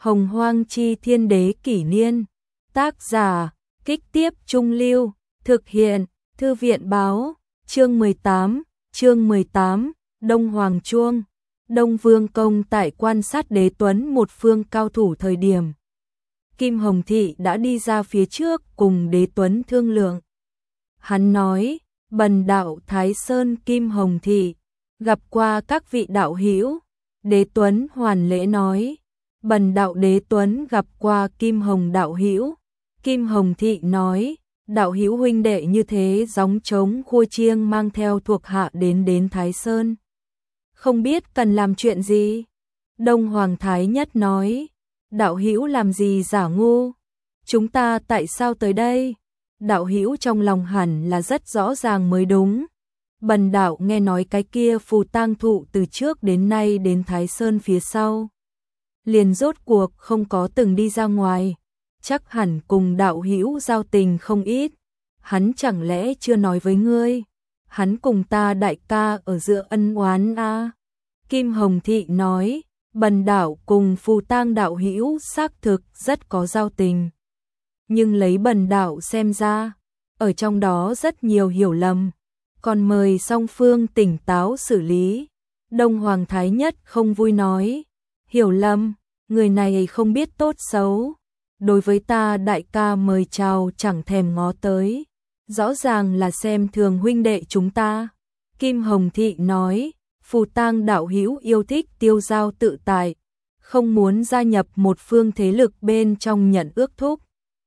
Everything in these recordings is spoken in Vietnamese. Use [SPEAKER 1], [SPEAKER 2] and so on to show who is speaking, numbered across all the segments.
[SPEAKER 1] Hồng Hoang Chi Thiên Đế Kỷ Niên. Tác giả, Kích Tiếp Trung Lưu. Thực hiện, Thư viện Báo. Chương 18, Đông Hoàng Chuông. Đông Vương Công tại quan sát Đế Tuấn một phương cao thủ thời điểm. Kim Hồng Thị đã đi ra phía trước cùng Đế Tuấn thương lượng. Hắn nói, bần đạo Thái Sơn Kim Hồng Thị, gặp qua các vị đạo hữu. Đế Tuấn hoàn lễ nói, bần đạo Đế Tuấn gặp qua Kim Hồng đạo hữu. Kim Hồng Thị nói, đạo hữu huynh đệ như thế gióng trống khua chiêng mang theo thuộc hạ đến Thái Sơn. Không biết cần làm chuyện gì? Đông Hoàng Thái Nhất nói, đạo hữu làm gì giả ngu? Chúng ta tại sao tới đây? Đạo hữu trong lòng hẳn là rất rõ ràng mới đúng. Bần đạo nghe nói cái kia phù tang thụ từ trước đến nay đến Thái Sơn phía sau. Liền rốt cuộc không có từng đi ra ngoài. Chắc hẳn cùng đạo hữu giao tình không ít. Hắn chẳng lẽ chưa nói với ngươi? Hắn cùng ta đại ca ở giữa ân oán a. Kim Hồng Thị nói, bần đạo cùng phù tang đạo hữu xác thực rất có giao tình. Nhưng lấy bần đạo xem ra, ở trong đó rất nhiều hiểu lầm. Còn mời song phương tỉnh táo xử lý. Đông Hoàng Thái Nhất không vui nói, hiểu lầm, người này không biết tốt xấu. Đối với ta đại ca mời chào chẳng thèm ngó tới. Rõ ràng là xem thường huynh đệ chúng ta. Kim Hồng Thị nói, phù tang đạo hữu yêu thích tiêu giao tự tại, không muốn gia nhập một phương thế lực bên trong nhận ước thúc.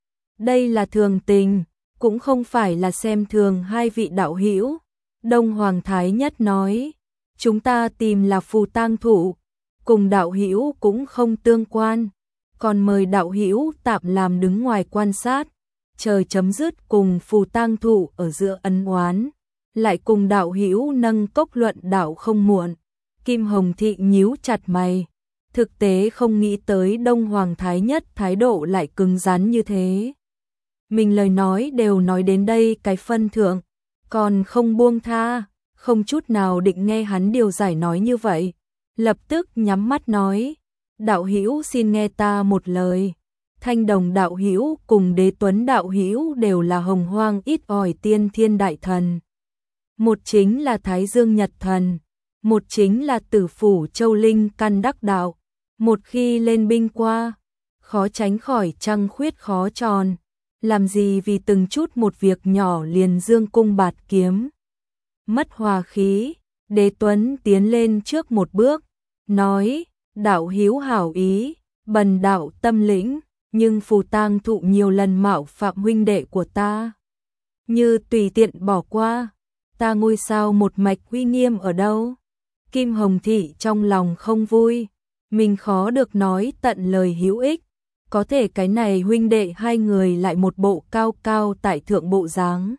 [SPEAKER 1] Đây là thường tình, cũng không phải là xem thường hai vị đạo hữu. Đông Hoàng Thái Nhất nói, chúng ta tìm là phù tang thủ, cùng đạo hữu cũng không tương quan, còn mời đạo hữu tạm làm đứng ngoài quan sát, chờ chấm dứt cùng phù tang thủ ở giữa ân oán, lại cùng đạo hữu nâng cốc luận đạo không muộn. Kim Hồng Thị nhíu chặt mày, thực tế không nghĩ tới Đông Hoàng Thái Nhất thái độ lại cứng rắn như thế. Mình lời nói đều nói đến đây cái phân thượng, còn không buông tha, không chút nào định nghe hắn điều giải nói như vậy. Lập tức nhắm mắt nói, đạo hữu xin nghe ta một lời. Thanh Đồng đạo hữu cùng Đế Tuấn đạo hữu đều là hồng hoang ít ỏi tiên thiên đại thần. Một chính là Thái Dương Nhật Thần, một chính là Tử Phủ Châu Linh Căn Đắc Đạo. Một khi lên binh qua, khó tránh khỏi trăng khuyết khó tròn. Làm gì vì từng chút một việc nhỏ liền dương cung bạt kiếm. Mất hòa khí, Đế Tuấn tiến lên trước một bước, nói, đạo hữu hảo ý, bần đạo tâm lĩnh, nhưng phù tang thụ nhiều lần mạo phạm huynh đệ của ta. Như tùy tiện bỏ qua, ta ngôi sao một mạch uy nghiêm ở đâu? Kim Hồng Thị trong lòng không vui, mình khó được nói tận lời hữu ích. Có thể cái này huynh đệ hai người lại một bộ cao cao tại thượng bộ dáng.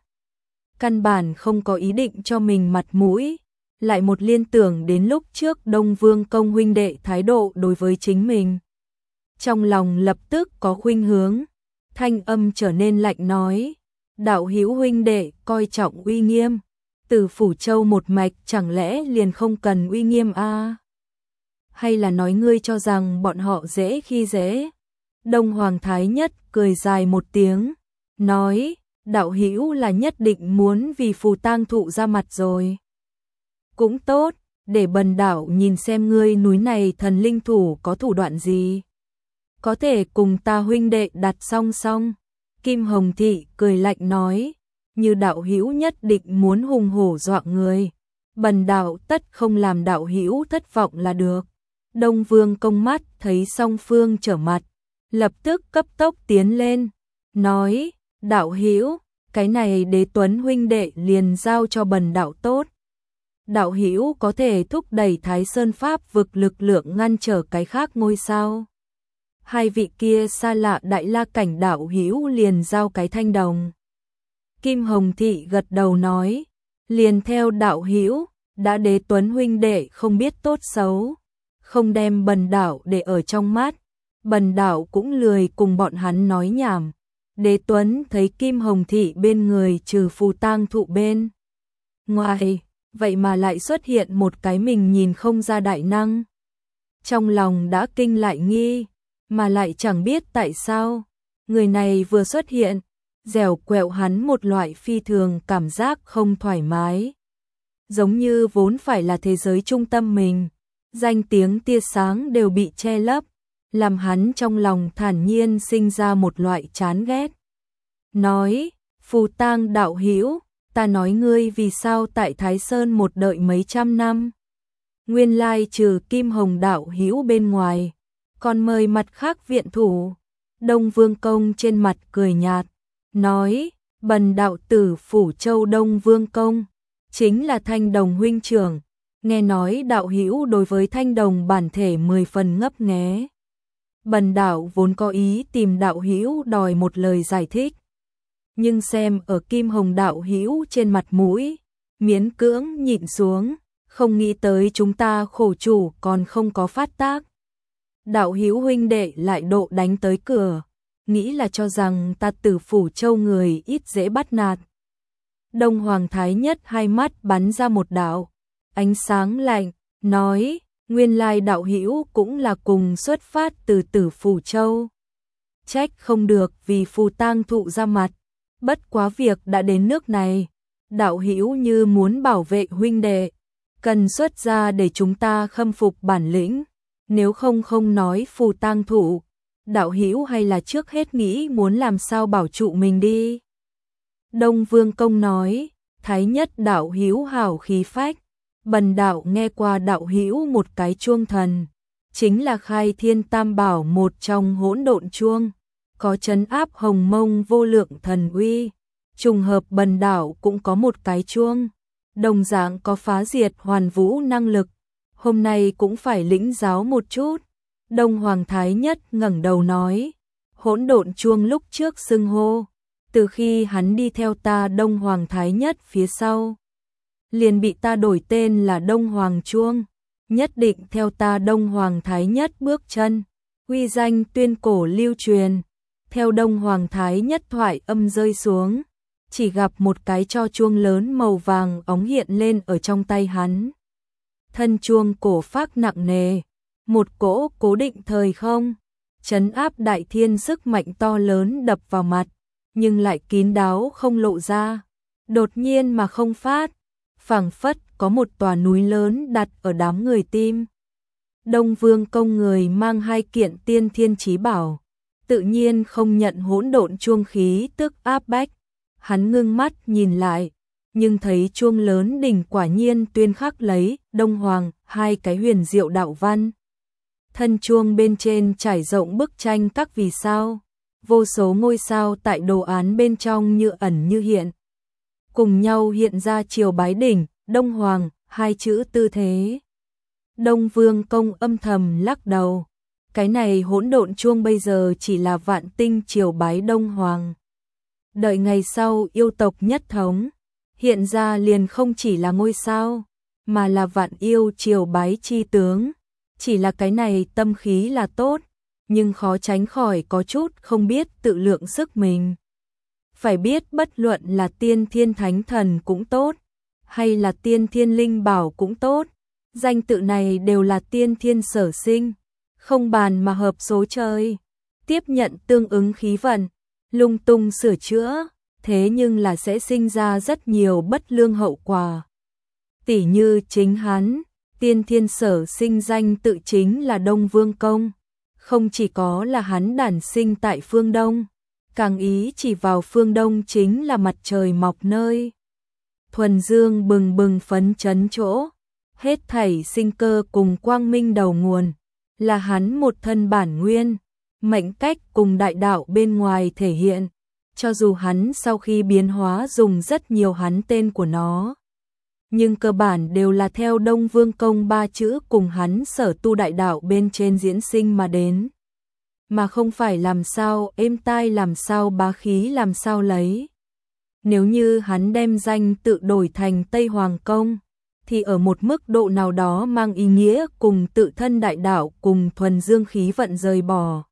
[SPEAKER 1] Căn bản không có ý định cho mình mặt mũi, lại một liên tưởng đến lúc trước Đông Vương Công huynh đệ thái độ đối với chính mình. Trong lòng lập tức có khuynh hướng, thanh âm trở nên lạnh nói, đạo hữu huynh đệ coi trọng uy nghiêm, Từ Phủ Châu một mạch chẳng lẽ liền không cần uy nghiêm a? Hay là nói ngươi cho rằng bọn họ dễ khi dễ? Đông Hoàng Thái Nhất cười dài một tiếng, nói, đạo hữu là nhất định muốn vì phù tang thụ ra mặt rồi. Cũng tốt, để bần đạo nhìn xem ngươi núi này thần linh thủ có thủ đoạn gì. Có thể cùng ta huynh đệ đặt song song. Kim Hồng Thị cười lạnh nói, như đạo hữu nhất định muốn hùng hổ dọa người. Bần đạo tất không làm đạo hữu thất vọng là được. Đông Vương Công mắt thấy song phương trở mặt, lập tức cấp tốc tiến lên, nói, đạo hữu, cái này Đế Tuấn huynh đệ liền giao cho bần đạo tốt. Đạo hữu có thể thúc đẩy Thái Sơn Pháp vực lực lượng ngăn trở cái khác ngôi sao. Hai vị kia xa lạ đại la cảnh đạo hữu liền giao cái Thanh Đồng. Kim Hồng Thị gật đầu nói, liền theo đạo hữu, đã Đế Tuấn huynh đệ không biết tốt xấu, không đem bần đạo để ở trong mắt. Bần đạo cũng lười cùng bọn hắn nói nhảm. Đế Tuấn thấy Kim Hồng Thị bên người trừ phù tang thụ bên ngoài, vậy mà lại xuất hiện một cái mình nhìn không ra đại năng. Trong lòng đã kinh lại nghi, mà lại chẳng biết tại sao. Người này vừa xuất hiện, dẻo quẹo hắn một loại phi thường cảm giác không thoải mái. Giống như vốn phải là thế giới trung tâm mình, danh tiếng tia sáng đều bị che lấp, làm hắn trong lòng thản nhiên sinh ra một loại chán ghét. Nói, Phù Tang đạo hữu, ta nói ngươi vì sao tại Thái Sơn một đợi mấy trăm năm. Nguyên lai trừ Kim Hồng đạo hữu bên ngoài, còn mời mặt khác viện thủ. Đông Vương Công trên mặt cười nhạt, nói, bần đạo tử Phủ Châu Đông Vương Công, chính là Thanh Đồng huynh trưởng. Nghe nói đạo hữu đối với Thanh Đồng bản thể 10 phần ngấp nghé. Bần đạo vốn có ý tìm đạo hữu đòi một lời giải thích. Nhưng xem ở Kim Hồng đạo hữu trên mặt mũi, miễn cưỡng nhịn xuống, không nghĩ tới chúng ta khổ chủ còn không có phát tác. Đạo hữu huynh đệ lại độ đánh tới cửa, nghĩ là cho rằng ta Tử Phủ Châu người ít dễ bắt nạt. Đông Hoàng Thái Nhất hai mắt bắn ra một đạo ánh sáng lạnh, nói, nguyên lai đạo hữu cũng là cùng xuất phát từ Tử Phủ Châu. Trách không được vì Phù Tang thụ ra mặt, bất quá việc đã đến nước này, đạo hữu như muốn bảo vệ huynh đệ, cần xuất ra để chúng ta khâm phục bản lĩnh, nếu không không nói Phù Tang thụ, đạo hữu hay là trước hết nghĩ muốn làm sao bảo trụ mình đi. Đông Vương Công nói, Thái Nhất đạo hữu hảo khí phách, bần đạo nghe qua đạo hữu một cái chuông thần, chính là Khai Thiên Tam Bảo một trong Hỗn Độn chuông, có trấn áp hồng mông vô lượng thần uy, trùng hợp bần đạo cũng có một cái chuông, đồng dạng có phá diệt hoàn vũ năng lực, hôm nay cũng phải lĩnh giáo một chút. Đông Hoàng Thái Nhất ngẩng đầu nói, Hỗn Độn chuông lúc trước xưng hô, từ khi hắn đi theo ta Đông Hoàng Thái Nhất phía sau, liền bị ta đổi tên là Đông Hoàng chuông, nhất định theo ta Đông Hoàng Thái Nhất bước chân, uy danh tuyên cổ lưu truyền. Theo Đông Hoàng Thái Nhất thoại âm rơi xuống, chỉ gặp một cái tro chuông lớn màu vàng óng hiện lên ở trong tay hắn. Thân chuông cổ phác nặng nề, một cỗ cố định thời không, trấn áp đại thiên sức mạnh to lớn đập vào mặt, nhưng lại kín đáo không lộ ra, đột nhiên mà không phát, phảng phất có một tòa núi lớn đặt ở đám người tim. Đông Vương Công người mang hai kiện tiên thiên chí bảo, tự nhiên không nhận hỗn độn chuông khí tức áp bách, hắn ngưng mắt nhìn lại, nhưng thấy chuông lớn đỉnh quả nhiên tuyên khắc lấy Đông Hoàng hai cái huyền diệu đạo văn. Thân chuông bên trên trải rộng bức tranh các vì sao, vô số ngôi sao tại đồ án bên trong như ẩn như hiện, cùng nhau hiện ra triều bái đỉnh, Đông Hoàng, hai chữ tư thế. Đông Vương Công âm thầm lắc đầu, cái này hỗn độn chuông bây giờ chỉ là vạn tinh triều bái Đông Hoàng. Đợi ngày sau yêu tộc nhất thống, hiện ra liền không chỉ là ngôi sao, mà là vạn yêu triều bái chi tướng. Chỉ là cái này tâm khí là tốt, nhưng khó tránh khỏi có chút không biết tự lượng sức mình. Phải biết bất luận là tiên thiên thánh thần cũng tốt, hay là tiên thiên linh bảo cũng tốt, danh tự này đều là tiên thiên sở sinh, không bàn mà hợp số trời, tiếp nhận tương ứng khí vận, lung tung sửa chữa, thế nhưng là sẽ sinh ra rất nhiều bất lương hậu quả. Tỉ như chính hắn, tiên thiên sở sinh danh tự chính là Đông Vương Công, không chỉ có là hắn đản sinh tại phương Đông, càng ý chỉ vào phương Đông chính là mặt trời mọc nơi. Thuần dương bừng bừng phấn chấn chỗ, hết thảy sinh cơ cùng quang minh đầu nguồn, là hắn một thân bản nguyên, mệnh cách cùng đại đạo bên ngoài thể hiện, cho dù hắn sau khi biến hóa dùng rất nhiều hắn tên của nó, nhưng cơ bản đều là theo Đông Vương Công ba chữ cùng hắn sở tu đại đạo bên trên diễn sinh mà đến, mà không phải làm sao êm tai làm sao bá khí làm sao lấy. Nếu như hắn đem danh tự đổi thành Tây Hoàng Công, thì ở một mức độ nào đó mang ý nghĩa cùng tự thân đại đạo cùng thuần dương khí vận rời bỏ.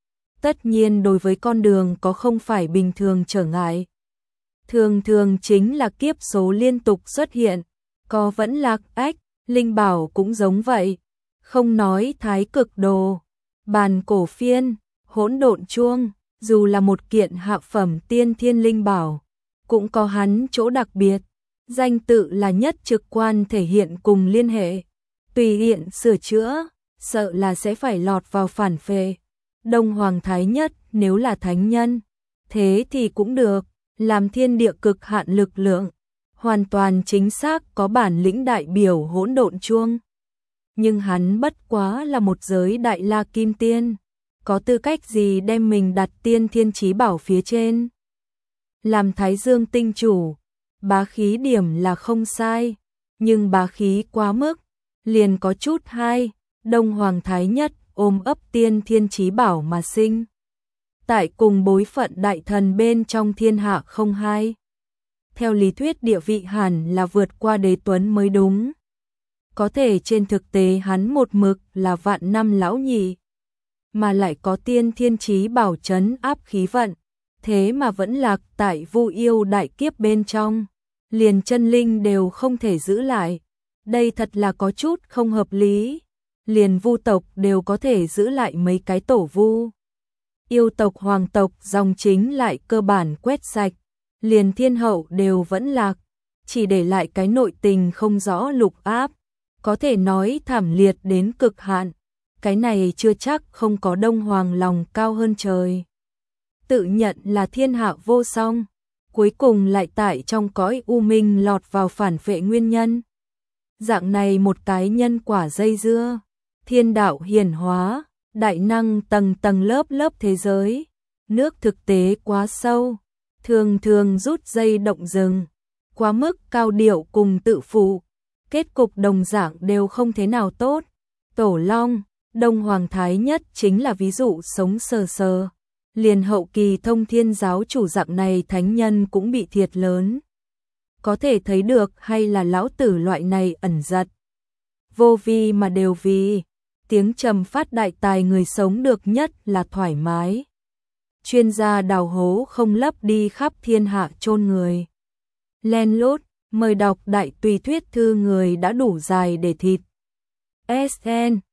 [SPEAKER 1] Tất nhiên đối với con đường có không phải bình thường trở ngại. Thường thường chính là kiếp số liên tục xuất hiện, có vẫn lạc ách, linh bảo cũng giống vậy. Không nói thái cực đồ, Bàn cổ phiên, hỗn độn chuông, dù là một kiện hạ phẩm tiên thiên linh bảo, cũng có hắn chỗ đặc biệt, danh tự là nhất trực quan thể hiện cùng liên hệ, tùy tiện sửa chữa, sợ là sẽ phải lọt vào phản phệ. Đông Hoàng Thái Nhất nếu là thánh nhân, thế thì cũng được, làm thiên địa cực hạn lực lượng, hoàn toàn chính xác có bản lĩnh đại biểu hỗn độn chuông. Nhưng hắn bất quá là một giới đại la kim tiên, có tư cách gì đem mình đặt tiên thiên chí bảo phía trên. Làm Thái Dương tinh chủ, bá khí điểm là không sai, nhưng bá khí quá mức, liền có chút hay. Đông Hoàng Thái Nhất ôm ấp tiên thiên chí bảo mà sinh. Tại cùng bối phận đại thần bên trong thiên hạ không hai. Theo lý thuyết địa vị hẳn là vượt qua Đế Tuấn mới đúng. Có thể trên thực tế hắn một mực là vạn năm lão nhị, mà lại có tiên thiên chí bảo trấn áp khí vận, thế mà vẫn lạc tại Vu Yêu đại kiếp bên trong, liền chân linh đều không thể giữ lại. Đây thật là có chút không hợp lý. Liền Vu tộc đều có thể giữ lại mấy cái tổ vu. Yêu tộc hoàng tộc dòng chính lại cơ bản quét sạch, liền thiên hậu đều vẫn lạc, chỉ để lại cái nội tình không rõ lục áp, có thể nói thảm liệt đến cực hạn. Cái này chưa chắc không có Đông Hoàng lòng cao hơn trời. Tự nhận là thiên hạ vô song, cuối cùng lại tại trong cõi u minh lọt vào phản phệ nguyên nhân. Dạng này một cái nhân quả dây dưa, thiên đạo hiển hóa, đại năng tầng tầng lớp lớp thế giới, nước thực tế quá sâu, thường thường rút dây động rừng, quá mức cao điệu cùng tự phụ, kết cục đồng dạng đều không thế nào tốt. Tổ Long, Đông Hoàng Thái Nhất chính là ví dụ sống sờ sờ, liền hậu kỳ Thông Thiên giáo chủ dạng này thánh nhân cũng bị thiệt lớn. Có thể thấy được hay là lão tử loại này ẩn giật, vô vi mà đều vì tiếng trầm phát đại tài người sống được nhất là thoải mái. Chuyên gia đào hố không lấp đi khắp thiên hạ chôn người. Len lút, mời đọc đại tùy thuyết thư người đã đủ dài để thịt. SN